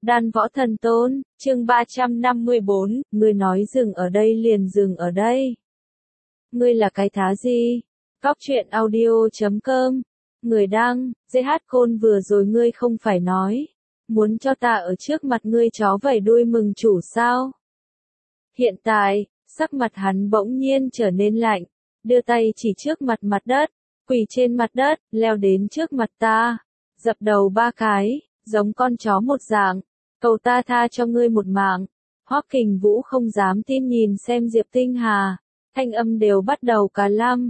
Đan Võ Thần Tôn, chương 354, ngươi nói dừng ở đây liền dừng ở đây. Ngươi là cái thá gì? Góc truyện audio.com. Người đăng, GH Côn vừa rồi ngươi không phải nói. Muốn cho ta ở trước mặt ngươi chó vẩy đuôi mừng chủ sao? Hiện tại, sắc mặt hắn bỗng nhiên trở nên lạnh. Đưa tay chỉ trước mặt đất. Quỳ trên mặt đất, leo đến trước mặt ta. Dập đầu 3 cái, giống con chó một dạng. Cầu ta tha cho ngươi một mạng. Hoắc Kình Vũ không dám tin nhìn xem Diệp Tinh Hà. Thanh âm đều bắt đầu cả lăm.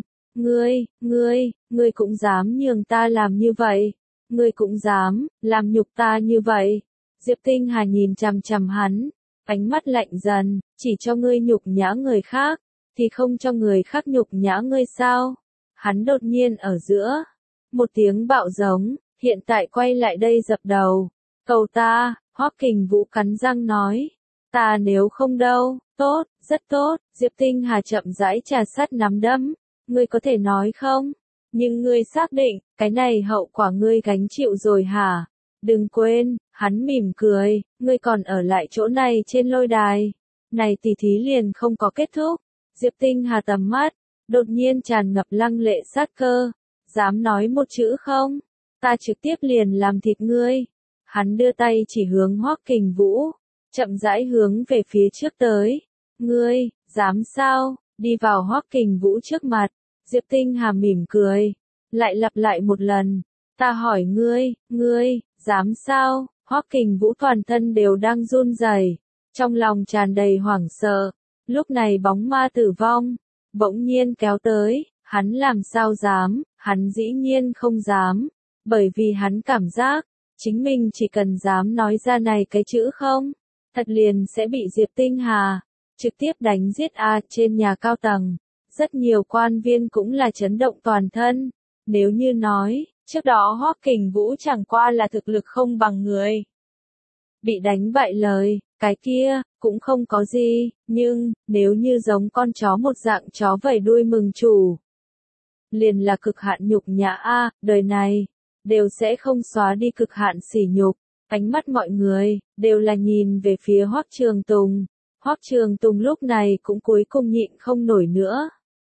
Ngươi cũng dám nhường ta làm như vậy. Ngươi cũng dám, làm nhục ta như vậy. Diệp Tinh Hà nhìn chằm chằm hắn. Ánh mắt lạnh dần, chỉ cho ngươi nhục nhã người khác. Thì không cho người khác nhục nhã ngươi sao? Hắn đột nhiên ở giữa. Một tiếng bạo giống, hiện tại quay lại đây dập đầu. Cầu ta, Hoắc Kình Vũ cắn răng nói. Ta nếu không đâu, tốt, rất tốt, Diệp Tinh Hà chậm rãi trà sát nắm đấm. Ngươi có thể nói không? Nhưng ngươi xác định, cái này hậu quả ngươi gánh chịu rồi hả? Đừng quên, hắn mỉm cười, ngươi còn ở lại chỗ này trên lôi đài. Này tỷ thí liền không có kết thúc. Diệp Tinh Hà tầm mắt, đột nhiên tràn ngập lăng lệ sát cơ. Dám nói một chữ không? Ta trực tiếp liền làm thịt ngươi. Hắn đưa tay chỉ hướng Hoắc Kình Vũ, chậm rãi hướng về phía trước tới. Ngươi, dám sao? Đi vào Hoắc Kình Vũ trước mặt. Diệp Tinh Hà mỉm cười, lại lặp lại một lần. Ta hỏi ngươi, dám sao? Hoắc Kình Vũ toàn thân đều đang run rẩy, trong lòng tràn đầy hoảng sợ. Lúc này bóng ma tử vong bỗng nhiên kéo tới, hắn làm sao dám? Hắn dĩ nhiên không dám, bởi vì hắn cảm giác chính mình chỉ cần dám nói ra này cái chữ không, thật liền sẽ bị Diệp Tinh Hà trực tiếp đánh giết trên nhà cao tầng. Rất nhiều quan viên cũng là chấn động toàn thân. Nếu như nói, trước đó Hoắc Kình Vũ chẳng qua là thực lực không bằng người. Bị đánh bại lời, cái kia, cũng không có gì, nhưng, nếu như giống con chó một dạng chó vẩy đuôi mừng chủ. Liền là cực hạn nhục nhã đời này, đều sẽ không xóa đi cực hạn sỉ nhục. Ánh mắt mọi người, đều là nhìn về phía Hoắc Trường Tùng. Hoắc Trường Tùng lúc này cũng cuối cùng nhịn không nổi nữa.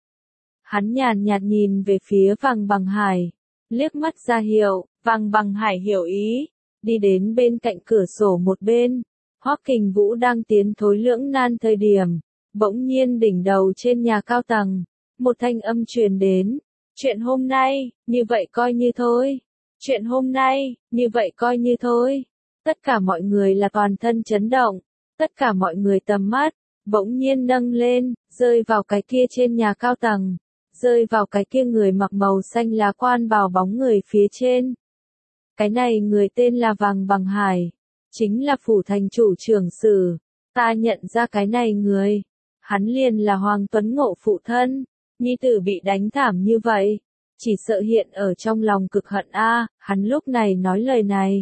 Hắn nhàn nhạt nhìn về phía Vàng Bằng Hải, liếc mắt ra hiệu, Vàng Bằng Hải hiểu ý, đi đến bên cạnh cửa sổ một bên. Hoắc Kình Vũ đang tiến thối lưỡng nan thời điểm, bỗng nhiên đỉnh đầu trên nhà cao tầng, một thanh âm truyền đến, chuyện hôm nay, như vậy coi như thôi. Chuyện hôm nay, như vậy coi như thôi. Tất cả mọi người là toàn thân chấn động, tất cả mọi người tầm mắt, bỗng nhiên nâng lên, rơi vào cái kia trên nhà cao tầng. Rơi vào cái kia người mặc màu xanh lá quan bào bóng người phía trên. Cái này người tên là Vàng Bằng Hải, chính là phủ thành chủ trưởng sử. Ta nhận ra cái này người, hắn liền là Hoàng Tuấn Ngộ phụ thân, nhi tử bị đánh thảm như vậy, chỉ sợ hiện ở trong lòng cực hận hắn lúc này nói lời này.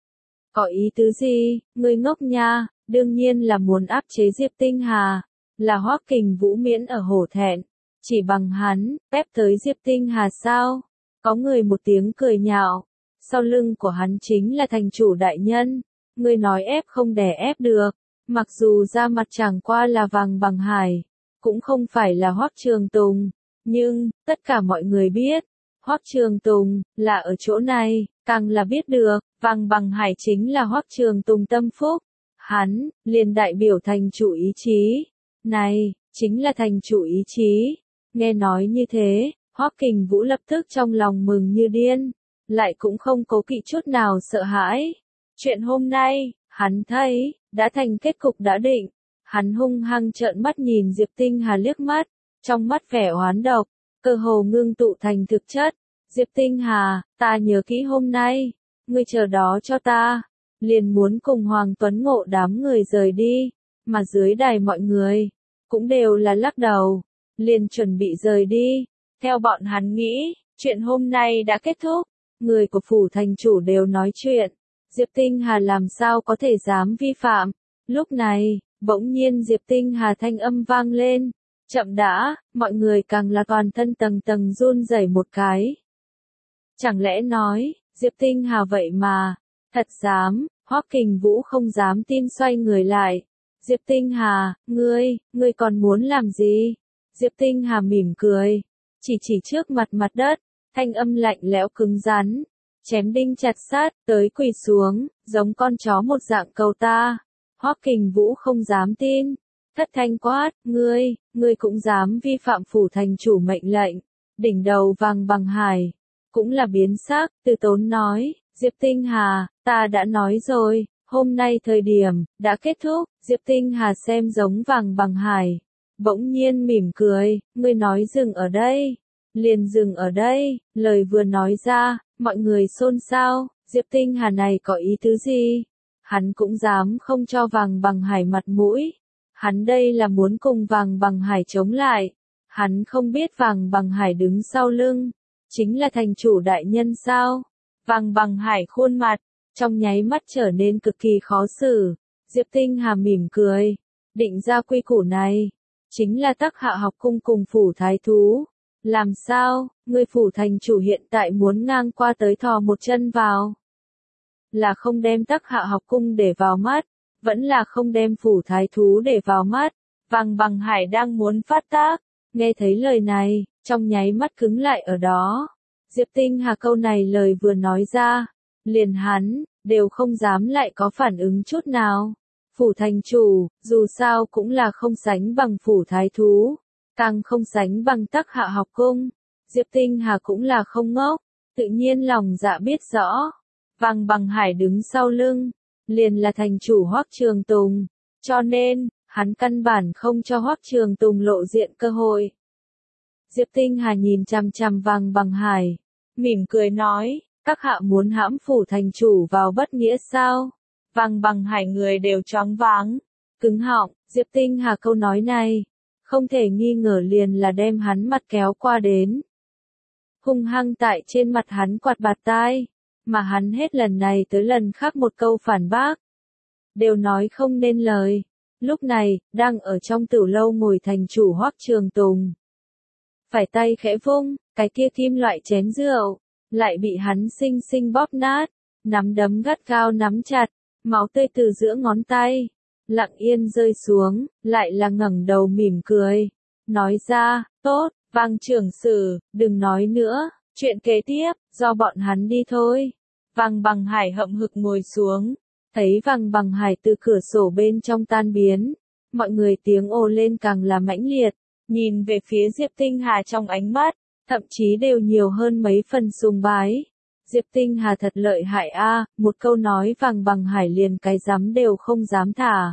Có ý tứ gì, ngươi ngốc nha, đương nhiên là muốn áp chế Diệp Tinh Hà, là Hoắc Kình Vũ miễn ở hổ thẹn. Chỉ bằng hắn, ép tới Diệp Tinh Hà sao? Có người một tiếng cười nhạo. Sau lưng của hắn chính là thành chủ đại nhân. Người nói ép không đè ép được. Mặc dù ra mặt chẳng qua là Vàng Bằng Hải, cũng không phải là Hoắc Trường Tùng. Nhưng, tất cả mọi người biết, Hoắc Trường Tùng, là ở chỗ này, càng là biết được, Vàng Bằng Hải chính là Hoắc Trường Tùng tâm phúc. Hắn, liền đại biểu thành chủ ý chí. Này, chính là thành chủ ý chí. Nghe nói như thế, Hoắc Kình Vũ lập tức trong lòng mừng như điên, lại cũng không cố kỵ chút nào sợ hãi. Chuyện hôm nay, hắn thấy, đã thành kết cục đã định. Hắn hung hăng trợn mắt nhìn Diệp Tinh Hà liếc mắt, trong mắt vẻ oán độc, cơ hồ ngưng tụ thành thực chất. Diệp Tinh Hà, ta nhớ kỹ hôm nay, ngươi chờ đó cho ta, liền muốn cùng Hoàng Tuấn Ngộ đám người rời đi, mà dưới đài mọi người, cũng đều là lắc đầu. Liền chuẩn bị rời đi. Theo bọn hắn nghĩ, chuyện hôm nay đã kết thúc. Người của phủ thành chủ đều nói chuyện. Diệp Tinh Hà làm sao có thể dám vi phạm. Lúc này, bỗng nhiên Diệp Tinh Hà thanh âm vang lên. Chậm đã, mọi người càng là toàn thân tầng tầng run rẩy một cái. Chẳng lẽ nói, Diệp Tinh Hà vậy mà, thật dám, Hoắc Kình Vũ không dám tin xoay người lại. Diệp Tinh Hà, ngươi còn muốn làm gì? Diệp Tinh Hà mỉm cười, chỉ trước mặt mặt đất, thanh âm lạnh lẽo cứng rắn, chém đinh chặt sát, tới quỳ xuống, giống con chó một dạng cầu ta. Hoắc Kình Vũ không dám tin, thất thanh quát, ngươi cũng dám vi phạm phủ thành chủ mệnh lệnh. Đỉnh đầu Vàng Bằng Hải cũng là biến sắc, từ tốn nói, Diệp Tinh Hà, ta đã nói rồi, hôm nay thời điểm đã kết thúc. Diệp Tinh Hà xem giống Vàng Bằng Hải, bỗng nhiên mỉm cười, ngươi nói dừng ở đây, liền dừng ở đây. Lời vừa nói ra, mọi người xôn xao, Diệp Tinh Hà này có ý tứ gì? Hắn cũng dám không cho Vàng Bằng Hải mặt mũi. Hắn đây là muốn cùng Vàng Bằng Hải chống lại. Hắn không biết Vàng Bằng Hải đứng sau lưng chính là thành chủ đại nhân sao? Vàng Bằng Hải khuôn mặt trong nháy mắt trở nên cực kỳ khó xử. Diệp Tinh Hà mỉm cười, định ra quy củ này chính là Tắc Hạ học cung cùng phủ thái thú. Làm sao, ngươi phủ thành chủ hiện tại muốn ngang qua tới thò một chân vào? Là không đem Tắc Hạ học cung để vào mắt, vẫn là không đem phủ thái thú để vào mắt? Vàng Bằng Hải đang muốn phát tác, nghe thấy lời này, trong nháy mắt cứng lại ở đó. Diệp Tinh Hà câu này lời vừa nói ra, liền hắn đều không dám lại có phản ứng chút nào. Phủ thành chủ, dù sao cũng là không sánh bằng phủ thái thú, càng không sánh bằng Tắc Hạ học cung. Diệp Tinh Hà cũng là không ngốc, tự nhiên lòng dạ biết rõ. Vàng Bằng Hải đứng sau lưng, liền là thành chủ Hoắc Trường Tùng, cho nên, hắn căn bản không cho Hoắc Trường Tùng lộ diện cơ hội. Diệp Tinh Hà nhìn chằm chằm Vàng Bằng Hải, mỉm cười nói, các hạ muốn hãm phủ thành chủ vào bất nghĩa sao? Vàng Bằng Hải người đều choáng váng, cứng họng. Diệp Tinh Hà câu nói này, không thể nghi ngờ liền là đem hắn mặt kéo qua đến. Hung hăng tại trên mặt hắn quạt bạt tai, mà hắn hết lần này tới lần khác một câu phản bác, đều nói không nên lời. Lúc này, đang ở trong tửu lâu ngồi thành chủ Hoắc Trường Tùng. Phải tay khẽ vung, cái kia kim loại chén rượu, lại bị hắn xinh xinh bóp nát, nắm đấm gắt gao nắm chặt, máu tươi từ giữa ngón tay lặng yên rơi xuống, lại là ngẩng đầu mỉm cười, nói ra, tốt, Vàng trưởng sử, đừng nói nữa, chuyện kế tiếp, do bọn hắn đi thôi. Vàng Bằng Hải hậm hực ngồi xuống, thấy Vàng Bằng Hải từ cửa sổ bên trong tan biến, mọi người tiếng ồ lên càng là mãnh liệt, nhìn về phía Diệp Tinh Hà trong ánh mắt, thậm chí đều nhiều hơn mấy phần sùng bái. Diệp Tinh Hà thật lợi hại a, một câu nói Vàng Bằng Hải liền cái dám đều không dám thả.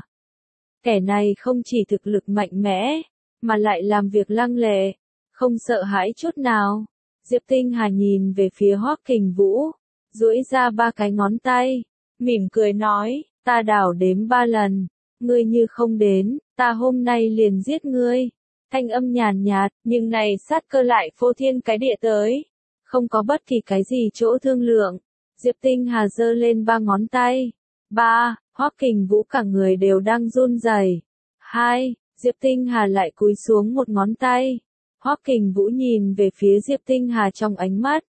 Kẻ này không chỉ thực lực mạnh mẽ, mà lại làm việc lăng lệ, không sợ hãi chút nào. Diệp Tinh Hà nhìn về phía Hoắc Kình Vũ, duỗi ra 3 cái ngón tay, mỉm cười nói, ta đảo đếm 3 lần, ngươi như không đến, ta hôm nay liền giết ngươi. Thanh âm nhàn nhạt, nhưng này sát cơ lại phô thiên cái địa tới, không có bất kỳ cái gì chỗ thương lượng. Diệp Tinh Hà giơ lên 3 ngón tay. 3, Hoắc Kình Vũ cả người đều đang run rẩy. 2, Diệp Tinh Hà lại cúi xuống 1 ngón tay. Hoắc Kình Vũ nhìn về phía Diệp Tinh Hà trong ánh mắt,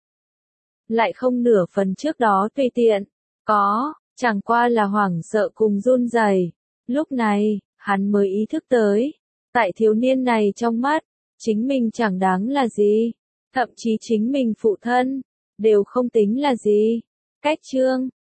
lại không nửa phần trước đó tùy tiện, có, chẳng qua là hoảng sợ cùng run rẩy. Lúc này, hắn mới ý thức tới, tại thiếu niên này trong mắt, chính mình chẳng đáng là gì, thậm chí chính mình phụ thân, đều không tính là gì. Cách chương